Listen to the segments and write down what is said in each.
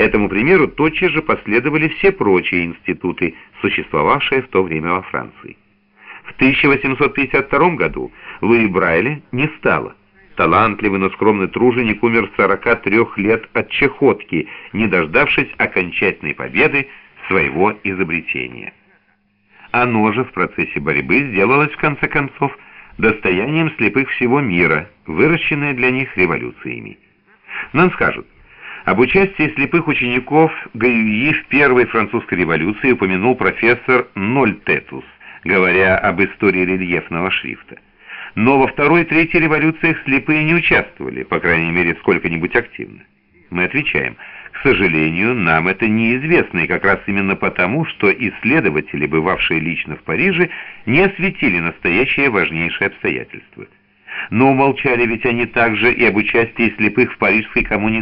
Этому примеру тотчас же последовали все прочие институты, существовавшие в то время во Франции. В 1852 году Луи Брайля не стало. Талантливый, но скромный труженик умер 43 лет от чахотки, не дождавшись окончательной победы своего изобретения. Оно же в процессе борьбы сделалось, в конце концов, достоянием слепых всего мира, выращенное для них революциями. Нам скажут, об участии слепых учеников Гаюи в Первой французской революции упомянул профессор Нольтетус, говоря об истории рельефного шрифта. Но во Второй и Третьей революциях слепые не участвовали, по крайней мере, сколько-нибудь активно. Мы отвечаем, к сожалению, нам это неизвестно, и как раз именно потому, что исследователи, бывавшие лично в Париже, не осветили настоящее важнейшее обстоятельство. Но умолчали ведь они также и об участии слепых в Парижской коммуне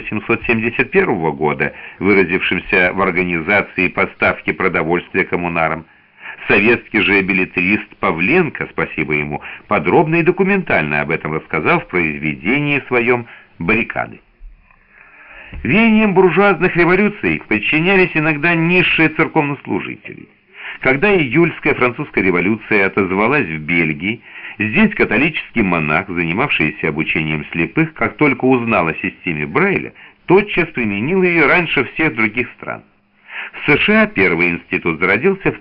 1871 года, выразившемся в организации поставки продовольствия коммунарам. Советский же беллетрист Павленко, спасибо ему, подробно и документально об этом рассказал в произведении своем «Баррикады». Веянием буржуазных революций подчинялись иногда низшие церковнослужители. Когда июльская французская революция отозвалась в Бельгии, здесь католический монах, занимавшийся обучением слепых, как только узнал о системе Брайля, тотчас применил ее раньше всех других стран. В США первый институт зародился в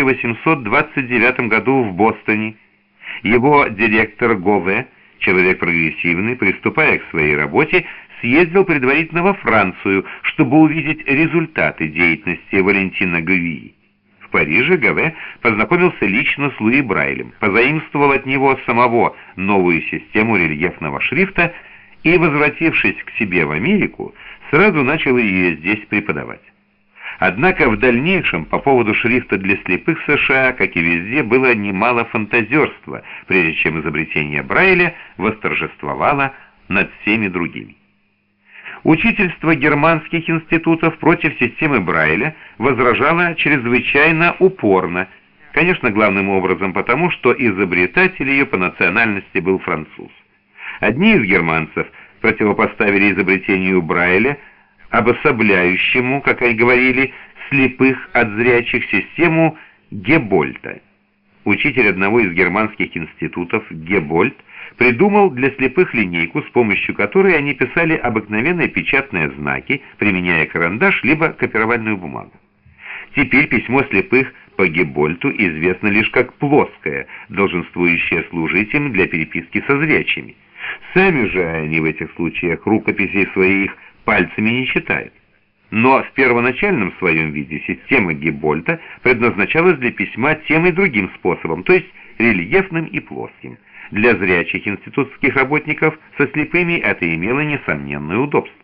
1829 году в Бостоне. Его директор Гове, человек прогрессивный, приступая к своей работе, съездил предварительно во Францию, чтобы увидеть результаты деятельности Валентина Гаюи. В Париже Гове познакомился лично с Луи Брайлем, позаимствовал от него самого новую систему рельефного шрифта и, возвратившись к себе в Америку, сразу начал ее здесь преподавать. Однако в дальнейшем по поводу шрифта для слепых в США, как и везде, было немало фантазерства, прежде чем изобретение Брайля восторжествовало над всеми другими. Учительство германских институтов против системы Брайля возражало чрезвычайно упорно, конечно, главным образом потому, что изобретатель ее по национальности был француз. Одни из германцев противопоставили изобретению Брайля, обособляющему, как они говорили, слепых от зрячих систему Гебольта. Учитель одного из германских институтов, Гебольт, придумал для слепых линейку, с помощью которой они писали обыкновенные печатные знаки, применяя карандаш либо копировальную бумагу. Теперь письмо слепых по Гебольту известно лишь как плоское, долженствующее служить им для переписки со зрячими. Сами же они в этих случаях рукописей своих пальцами не читают. Но в первоначальном своем виде система Гебольта предназначалась для письма тем и другим способом, то есть рельефным и плоским. Для зрячих институтских работников со слепыми это имело несомненное удобство.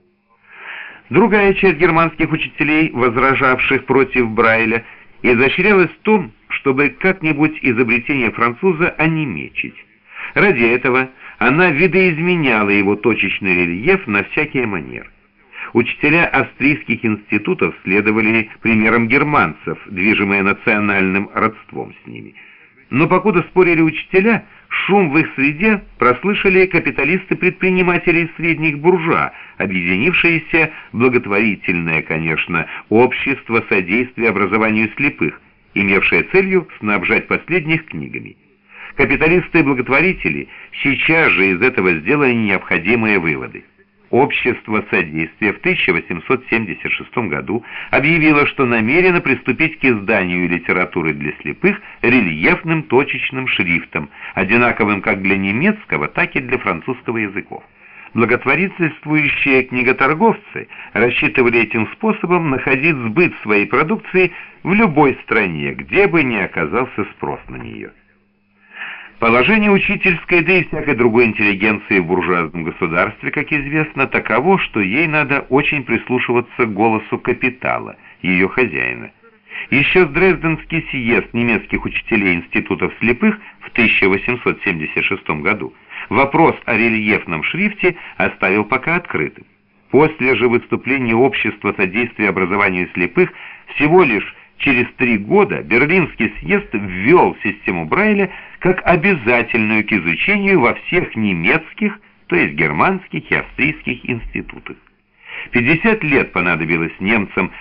Другая часть германских учителей, возражавших против Брайля, изощрялась в том, чтобы как-нибудь изобретение француза онемечить. Ради этого она видоизменяла его точечный рельеф на всякий манер. Учителя австрийских институтов следовали примерам германцев, движимые национальным родством с ними. Но покуда спорили учителя, шум в их среде прослышали капиталисты-предприниматели из средних буржуа, объединившиеся в благотворительное, конечно, общество содействия образованию слепых, имевшее целью снабжать последних книгами. Капиталисты-благотворители сейчас же из этого сделали необходимые выводы. Общество содействия в 1876 году объявило, что намерено приступить к изданию литературы для слепых рельефным точечным шрифтом, одинаковым как для немецкого, так и для французского языков. Благотворительствующие книготорговцы рассчитывали этим способом находить сбыт своей продукции в любой стране, где бы ни оказался спрос на нее. Положение учительской, да и всякой другой интеллигенции в буржуазном государстве, как известно, таково, что ей надо очень прислушиваться к голосу капитала, ее хозяина. Еще Дрезденский съезд немецких учителей институтов слепых в 1876 году вопрос о рельефном шрифте оставил пока открытым. После же выступления общества содействия образованию слепых всего лишь через 3 года Берлинский съезд ввел систему Брайля как обязательную к изучению во всех немецких, то есть германских и австрийских институтах. 50 лет понадобилось немцам